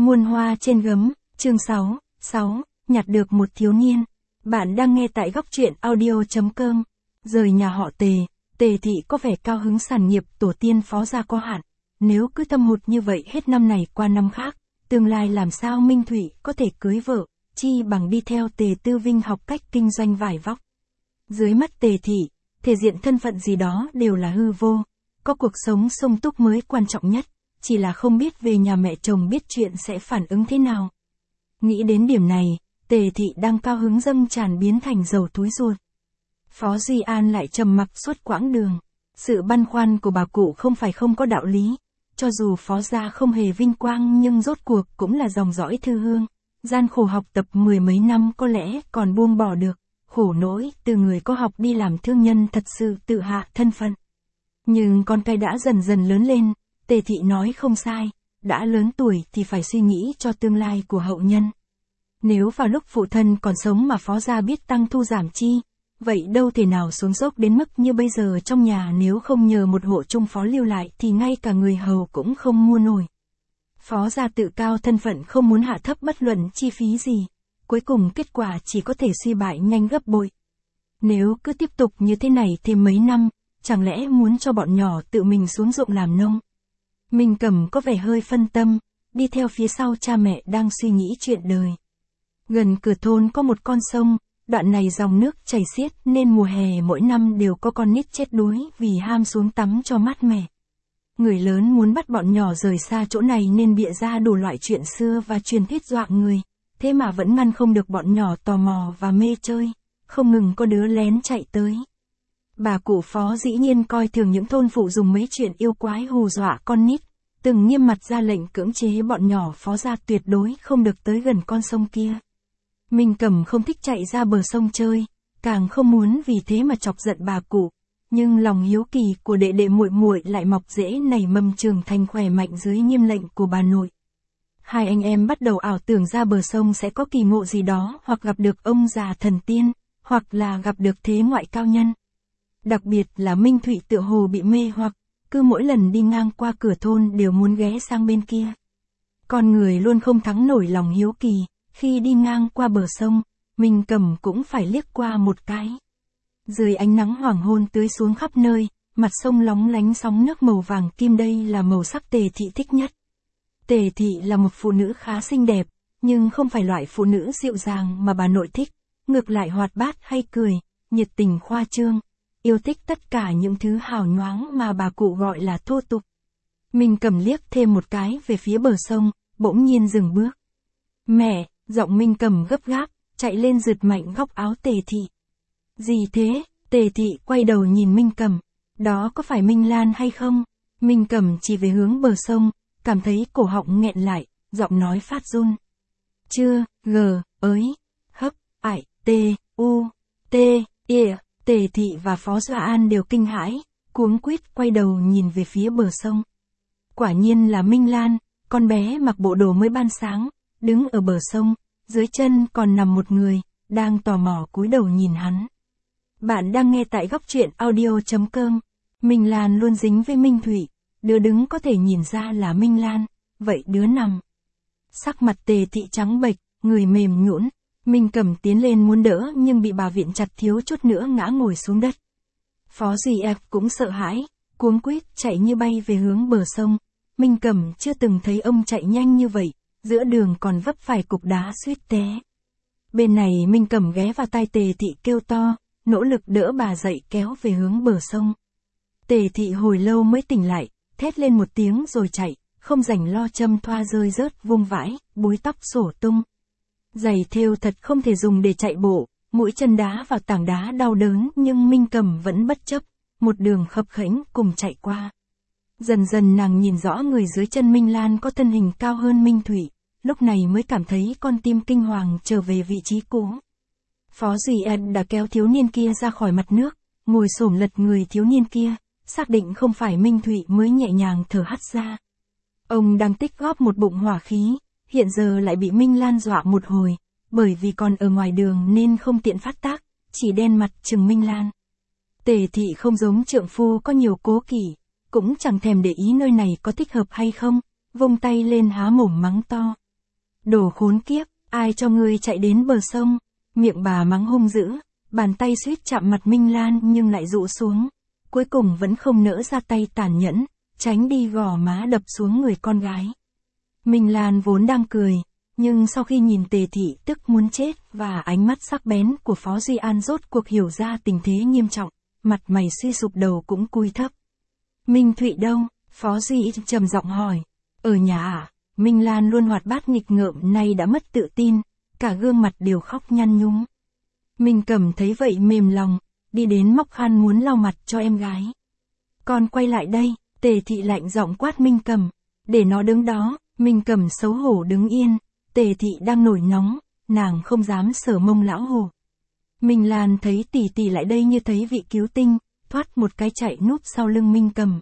Muôn hoa trên gấm, chương 6, nhặt được một thiếu niên. Bạn đang nghe tại góc truyện audio.com. Rời nhà họ Tề, Tề thị có vẻ cao hứng sản nghiệp tổ tiên phó gia có hạn. Nếu cứ thâm hụt như vậy hết năm này qua năm khác, tương lai làm sao Minh Thụy có thể cưới vợ, chi bằng đi theo Tề Tư Vinh học cách kinh doanh vải vóc. Dưới mắt Tề thị, thể diện thân phận gì đó đều là hư vô, có cuộc sống sung túc mới quan trọng nhất, chỉ là không biết về nhà mẹ chồng biết chuyện sẽ phản ứng thế nào. Nghĩ đến điểm này, Tề thị đang cao hứng dâng tràn biến thành dầu túi ruột. Phó Duy An lại trầm mặc suốt quãng đường. Sự băn khoăn của bà cụ không phải không có đạo lý. Cho dù phó gia không hề vinh quang nhưng rốt cuộc cũng là dòng dõi thư hương. Gian khổ học tập mười mấy năm có lẽ còn buông bỏ được. Khổ nỗi từ người có học đi làm thương nhân thật sự tự hạ thân phận. Nhưng con cái đã dần dần lớn lên, Tề thị nói không sai. Đã lớn tuổi thì phải suy nghĩ cho tương lai của hậu nhân. Nếu vào lúc phụ thân còn sống mà phó gia biết tăng thu giảm chi, vậy đâu thể nào xuống dốc đến mức như bây giờ trong nhà, nếu không nhờ một hộ trung phó lưu lại thì ngay cả người hầu cũng không mua nổi. Phó gia tự cao thân phận không muốn hạ thấp bất luận chi phí gì, cuối cùng kết quả chỉ có thể suy bại nhanh gấp bội. Nếu cứ tiếp tục như thế này thêm mấy năm, chẳng lẽ muốn cho bọn nhỏ tự mình xuống ruộng làm nông? Minh Cẩm có vẻ hơi phân tâm, đi theo phía sau cha mẹ đang suy nghĩ chuyện đời. Gần cửa thôn có một con sông, đoạn này dòng nước chảy xiết nên mùa hè mỗi năm đều có con nít chết đuối vì ham xuống tắm cho mát mẻ. Người lớn muốn bắt bọn nhỏ rời xa chỗ này nên bịa ra đủ loại chuyện xưa và truyền thuyết dọa người, thế mà vẫn ngăn không được bọn nhỏ tò mò và mê chơi, không ngừng có đứa lén chạy tới. Bà cụ Phó dĩ nhiên coi thường những thôn phụ dùng mấy chuyện yêu quái hù dọa con nít, từng nghiêm mặt ra lệnh cưỡng chế bọn nhỏ Phó gia tuyệt đối không được tới gần con sông kia. Minh Cẩm không thích chạy ra bờ sông chơi, càng không muốn vì thế mà chọc giận bà cụ, nhưng lòng hiếu kỳ của đệ đệ muội muội lại mọc rễ nảy mầm trưởng thành khỏe mạnh dưới nghiêm lệnh của bà nội. Hai anh em bắt đầu ảo tưởng ra bờ sông sẽ có kỳ ngộ gì đó, hoặc gặp được ông già thần tiên, hoặc là gặp được thế ngoại cao nhân. Đặc biệt là Minh Thụy tựa hồ bị mê hoặc, cứ mỗi lần đi ngang qua cửa thôn đều muốn ghé sang bên kia. Con người luôn không thắng nổi lòng hiếu kỳ. Khi đi ngang qua bờ sông, Minh Cẩm cũng phải liếc qua một cái. Dưới ánh nắng hoàng hôn tưới xuống khắp nơi, mặt sông lóng lánh sóng nước màu vàng kim, đây là màu sắc Tề thị thích nhất. Tề thị là một phụ nữ khá xinh đẹp, nhưng không phải loại phụ nữ dịu dàng mà bà nội thích, ngược lại hoạt bát hay cười, nhiệt tình khoa trương, yêu thích tất cả những thứ hào nhoáng mà bà cụ gọi là thô tục. Minh Cẩm liếc thêm một cái về phía bờ sông, bỗng nhiên dừng bước. Mẹ! Giọng Minh Cẩm gấp gáp, chạy lên giật mạnh góc áo Tề thị. Gì thế? Tề thị quay đầu nhìn Minh Cẩm. Đó có phải Minh Lan hay không? Minh Cẩm chỉ về hướng bờ sông, cảm thấy cổ họng nghẹn lại, giọng nói phát run. Chưa, ới, hấp, ải, Tề thị và Phó Duy An đều kinh hãi, cuống quýt quay đầu nhìn về phía bờ sông. Quả nhiên là Minh Lan, con bé mặc bộ đồ mới ban sáng, đứng ở bờ sông, dưới chân còn nằm một người, đang tò mò cúi đầu nhìn hắn. Bạn đang nghe tại góc truyện audio.com. Minh Lan luôn dính với Minh Thụy, đứa đứng có thể nhìn ra là Minh Lan, vậy đứa nằm. Sắc mặt Tề thị trắng bệch, người mềm nhũn. Minh Cẩm tiến lên muốn đỡ nhưng bị bà viện chặt, thiếu chút nữa ngã ngồi xuống đất. Phó Duy Ép cũng sợ hãi, cuống quýt chạy như bay về hướng bờ sông. Minh Cẩm chưa từng thấy ông chạy nhanh như vậy. Giữa đường còn vấp phải cục đá suýt té. Bên này Minh Cẩm ghé vào tai Tề thị kêu to, nỗ lực đỡ bà dậy kéo về hướng bờ sông. Tề thị hồi lâu mới tỉnh lại, thét lên một tiếng rồi chạy, không rảnh lo châm thoa rơi rớt vung vãi, búi tóc xổ tung. Giày thêu thật không thể dùng để chạy bộ, mũi chân đá vào tảng đá đau đớn nhưng Minh Cẩm vẫn bất chấp, một đường khập khẽnh cùng chạy qua. Dần dần nàng nhìn rõ người dưới chân Minh Lan có thân hình cao hơn Minh Thụy, lúc này mới cảm thấy con tim kinh hoàng trở về vị trí cũ. Phó Duy Ân đã kéo thiếu niên kia ra khỏi mặt nước, ngồi xổm lật người thiếu niên kia, xác định không phải Minh Thụy mới nhẹ nhàng thở hắt ra. Ông đang tích góp một bụng hỏa khí, hiện giờ lại bị Minh Lan dọa một hồi, bởi vì còn ở ngoài đường nên không tiện phát tác, chỉ đen mặt chừng Minh Lan. Tề thị không giống trượng phu có nhiều cố kỵ, cũng chẳng thèm để ý nơi này có thích hợp hay không, vung tay lên há mồm mắng to. Đồ khốn kiếp, ai cho ngươi chạy đến bờ sông? Miệng bà mắng hung dữ, bàn tay suýt chạm mặt Minh Lan nhưng lại rụ xuống. Cuối cùng vẫn không nỡ ra tay tàn nhẫn, tránh đi gò má đập xuống người con gái. Minh Lan vốn đang cười, nhưng sau khi nhìn Tề Thị tức muốn chết và ánh mắt sắc bén của Phó Duy An rốt cuộc hiểu ra tình thế nghiêm trọng, mặt mày suy sụp đầu cũng cúi thấp. Minh Thụy đâu? Phó Duy trầm giọng hỏi. Ở nhà à? Minh Lan luôn hoạt bát nghịch ngợm nay đã mất tự tin, cả gương mặt đều khóc nhăn nhúm. Minh Cẩm thấy vậy mềm lòng, đi đến móc khăn muốn lau mặt cho em gái. Con quay lại đây, Tề Thị lạnh giọng quát Minh Cẩm, để nó đứng đó. Minh Cẩm xấu hổ đứng yên, Tề Thị đang nổi nóng, nàng không dám sờ mông lão hồ. Minh Lan thấy tỷ tỷ lại đây như thấy vị cứu tinh, thoát một cái chạy núp sau lưng Minh Cẩm.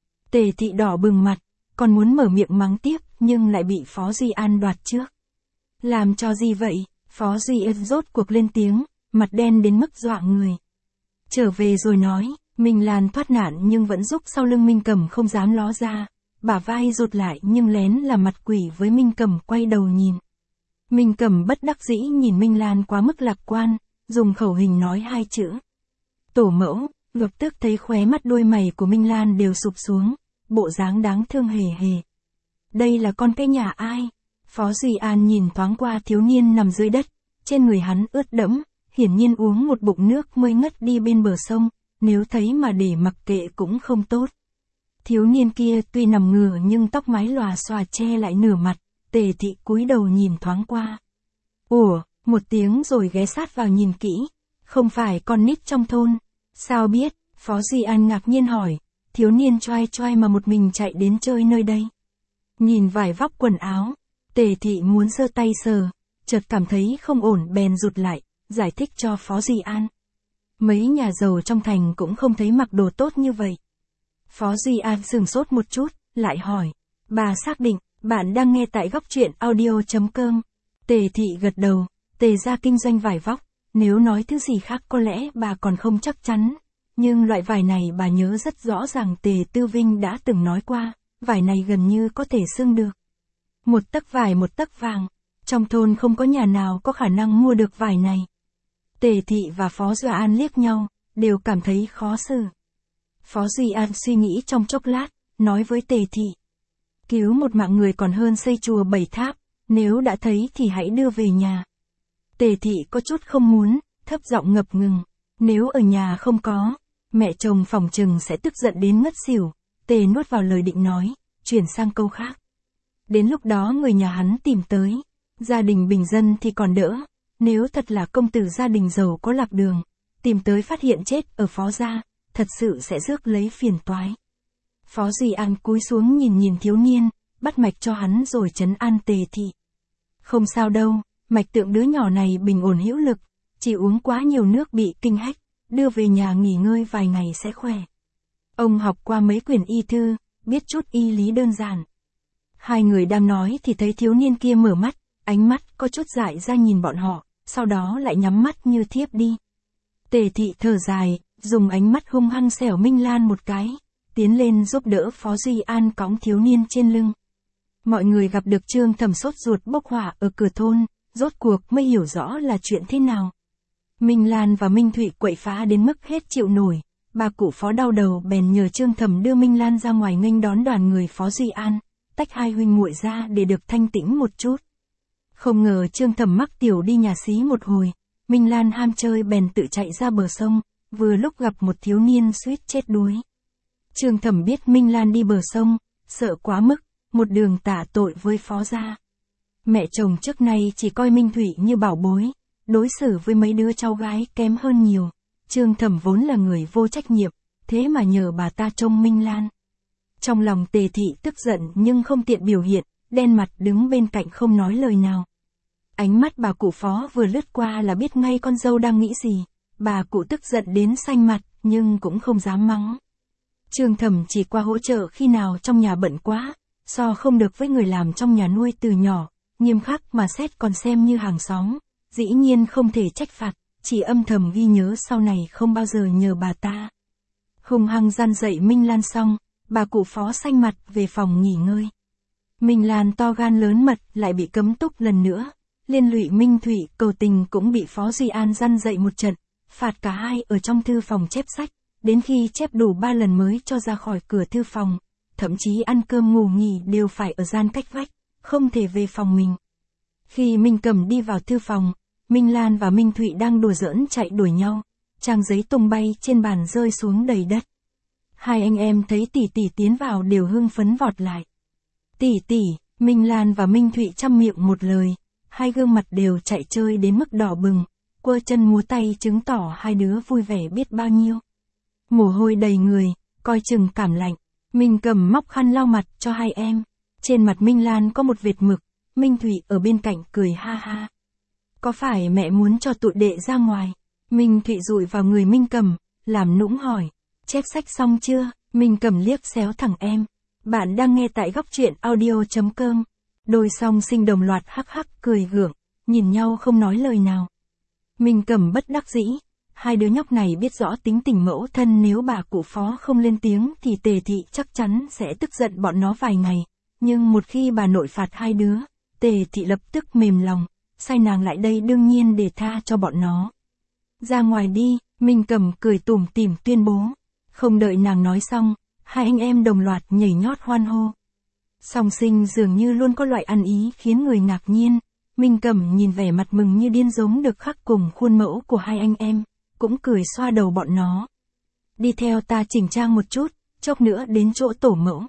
Tề Thị đỏ bừng mặt, còn muốn mở miệng mắng tiếp nhưng lại bị Phó Duy An đoạt trước. Làm cho gì vậy? Phó Duy An rốt cuộc lên tiếng, mặt đen đến mức dọa người. Trở về rồi nói, Minh Lan thoát nạn nhưng vẫn giúp sau lưng Minh Cẩm không dám ló ra. Bả vai rụt lại nhưng lén là mặt quỷ với Minh Cẩm quay đầu nhìn. Minh Cẩm bất đắc dĩ nhìn Minh Lan quá mức lạc quan, dùng khẩu hình nói hai chữ. Tổ mẫu, lập tức thấy khóe mắt đôi mày của Minh Lan đều sụp xuống, bộ dáng đáng thương hề hề. Đây là con cái nhà ai? Phó Duy An nhìn thoáng qua thiếu niên nằm dưới đất, trên người hắn ướt đẫm, hiển nhiên uống một bụng nước mới ngất đi bên bờ sông, nếu thấy mà để mặc kệ cũng không tốt. Thiếu niên kia tuy nằm ngửa nhưng tóc mái lòa xòa che lại nửa mặt, Tề Thị cúi đầu nhìn thoáng qua. Ủa, một tiếng rồi ghé sát vào nhìn kỹ, không phải con nít trong thôn. Sao biết? Phó Duy An ngạc nhiên hỏi, thiếu niên choai choai mà một mình chạy đến chơi nơi đây. Nhìn vải vóc quần áo, Tề Thị muốn giơ tay sờ, chợt cảm thấy không ổn bèn rụt lại, giải thích cho Phó Duy An. Mấy nhà giàu trong thành cũng không thấy mặc đồ tốt như vậy. Phó Duy An sửng sốt một chút, lại hỏi. Bà xác định, bạn đang nghe tại góc truyện audio.com. Tề Thị gật đầu, Tề gia kinh doanh vải vóc, nếu nói thứ gì khác có lẽ bà còn không chắc chắn. Nhưng loại vải này bà nhớ rất rõ ràng Tề Tư Vinh đã từng nói qua, vải này gần như có thể xưng được. Một tấc vải một tấc vàng, trong thôn không có nhà nào có khả năng mua được vải này. Tề Thị và Phó Duy An liếc nhau, đều cảm thấy khó xử. Phó Duy An suy nghĩ trong chốc lát, nói với Tề Thị. Cứu một mạng người còn hơn xây chùa 7 tháp, nếu đã thấy thì hãy đưa về nhà. Tề Thị có chút không muốn, thấp giọng ngập ngừng. Nếu ở nhà không có, mẹ chồng phỏng chừng sẽ tức giận đến ngất xỉu. Tề nuốt vào lời định nói, chuyển sang câu khác. Đến lúc đó người nhà hắn tìm tới, gia đình bình dân thì còn đỡ. Nếu thật là công tử gia đình giàu có lạc đường, tìm tới phát hiện chết ở Phó gia, thật sự sẽ rước lấy phiền toái. Phó Duy An cúi xuống nhìn thiếu niên, bắt mạch cho hắn rồi trấn an Tề Thị. Không sao đâu, mạch tượng đứa nhỏ này bình ổn hữu lực, chỉ uống quá nhiều nước bị kinh hách, đưa về nhà nghỉ ngơi vài ngày sẽ khỏe. Ông học qua mấy quyển y thư, biết chút y lý đơn giản. Hai người đang nói thì thấy thiếu niên kia mở mắt, ánh mắt có chút dại ra nhìn bọn họ, sau đó lại nhắm mắt như thiếp đi. Tề Thị thở dài, dùng ánh mắt hung hăng xẻo Minh Lan một cái, tiến lên giúp đỡ Phó Duy An cõng thiếu niên trên lưng. Mọi người gặp được Trương Thẩm sốt ruột bốc hỏa ở cửa thôn, rốt cuộc mới hiểu rõ là chuyện thế nào. Minh Lan và Minh Thụy quậy phá đến mức hết chịu nổi, bà cụ Phó đau đầu bèn nhờ Trương Thẩm đưa Minh Lan ra ngoài nghênh đón đoàn người Phó Duy An, tách hai huynh muội ra để được thanh tĩnh một chút. Không ngờ Trương Thẩm mắc tiểu đi nhà xí một hồi, Minh Lan ham chơi bèn tự chạy ra bờ sông, vừa lúc gặp một thiếu niên suýt chết đuối. Trương Thẩm biết Minh Lan đi bờ sông, sợ quá mức, một đường tả tội với Phó gia. Mẹ chồng trước nay chỉ coi Minh Thụy như bảo bối, đối xử với mấy đứa cháu gái kém hơn nhiều. Trương Thẩm vốn là người vô trách nhiệm, thế mà nhờ bà ta trông Minh Lan. Trong lòng Tề Thị tức giận nhưng không tiện biểu hiện, đen mặt đứng bên cạnh không nói lời nào. Ánh mắt bà cụ Phó vừa lướt qua là biết ngay con dâu đang nghĩ gì, bà cụ tức giận đến xanh mặt, nhưng cũng không dám mắng. Trương Thẩm chỉ qua hỗ trợ khi nào trong nhà bận quá, so không được với người làm trong nhà nuôi từ nhỏ, nghiêm khắc mà xét còn xem như hàng xóm, dĩ nhiên không thể trách phạt, chỉ âm thầm ghi nhớ sau này không bao giờ nhờ bà ta. Hung hăng gian dậy Minh Lan xong, bà cụ Phó xanh mặt về phòng nghỉ ngơi. Minh Lan to gan lớn mật lại bị cấm túc lần nữa. Liên lụy Minh Thụy cầu tình cũng bị Phó Duy An răn dậy một trận, phạt cả hai ở trong thư phòng chép sách, đến khi chép đủ 3 lần mới cho ra khỏi cửa thư phòng. Thậm chí ăn cơm ngủ nghỉ đều phải ở gian cách vách, không thể về phòng mình. Khi Minh Cẩm đi vào thư phòng, Minh Lan và Minh Thụy đang đùa giỡn chạy đuổi nhau, trang giấy tung bay trên bàn rơi xuống đầy đất. Hai anh em thấy tỷ tỷ tiến vào đều hưng phấn vọt lại. Tỷ tỷ, Minh Lan và Minh Thụy chăm miệng một lời, hai gương mặt đều chạy chơi đến mức đỏ bừng, quơ chân múa tay chứng tỏ hai đứa vui vẻ biết bao nhiêu. Mồ hôi đầy người, coi chừng cảm lạnh, Minh Cẩm móc khăn lau mặt cho hai em. Trên mặt Minh Lan có một vệt mực, Minh Thụy ở bên cạnh cười ha ha. Có phải mẹ muốn cho tụi đệ ra ngoài? Minh Thụy dụi vào người Minh Cẩm, làm nũng hỏi. Chép sách xong chưa? Minh Cẩm liếc xéo thẳng em. Bạn đang nghe tại góc truyện audio.com. Đôi song sinh đồng loạt hắc hắc cười gượng, nhìn nhau không nói lời nào. Minh Cẩm bất đắc dĩ. Hai đứa nhóc này biết rõ tính tình mẫu thân, nếu bà cụ Phó không lên tiếng thì Tề Thị chắc chắn sẽ tức giận bọn nó vài ngày. Nhưng một khi bà nội phạt hai đứa, Tề Thị lập tức mềm lòng, sai nàng lại đây đương nhiên để tha cho bọn nó. Ra ngoài đi, Minh Cẩm cười tủm tỉm tuyên bố. Không đợi nàng nói xong, hai anh em đồng loạt nhảy nhót hoan hô. Song sinh dường như luôn có loại ăn ý khiến người ngạc nhiên. Minh Cẩm nhìn vẻ mặt mừng như điên giống được khắc cùng khuôn mẫu của hai anh em, cũng cười xoa đầu bọn nó. Đi theo ta chỉnh trang một chút, chốc nữa đến chỗ tổ mẫu.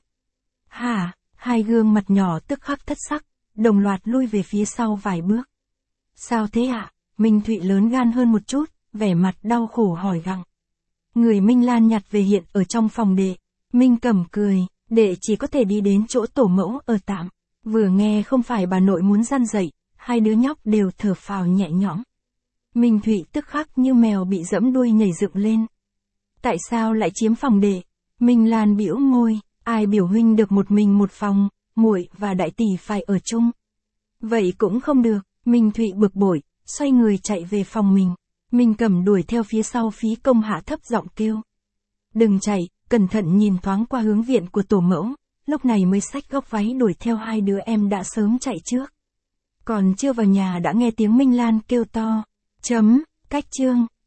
Hả? Hai gương mặt nhỏ tức khắc thất sắc, đồng loạt lui về phía sau vài bước. Sao thế ạ? Minh Thụy lớn gan hơn một chút, vẻ mặt đau khổ hỏi gặng. Người Minh Lan nhặt về hiện ở trong phòng đệ. Minh Cẩm cười, đệ chỉ có thể đi đến chỗ tổ mẫu ở tạm. Vừa nghe không phải bà nội muốn răn dậy, hai đứa nhóc đều thở phào nhẹ nhõm. Minh Thụy tức khắc như mèo bị giẫm đuôi nhảy dựng lên. Tại sao lại chiếm phòng đệ? Minh Lan bĩu môi, ai biểu huynh được một mình một phòng, muội và đại tỷ phải ở chung. Vậy cũng không được, Minh Thụy bực bội, xoay người chạy về phòng mình. Minh Cẩm đuổi theo phía sau phí công hạ thấp giọng kêu. Đừng chạy, cẩn thận nhìn thoáng qua hướng viện của tổ mẫu, lúc này mới xách góc váy đuổi theo hai đứa em đã sớm chạy trước. Còn chưa vào nhà đã nghe tiếng Minh Lan kêu to. Cách chương.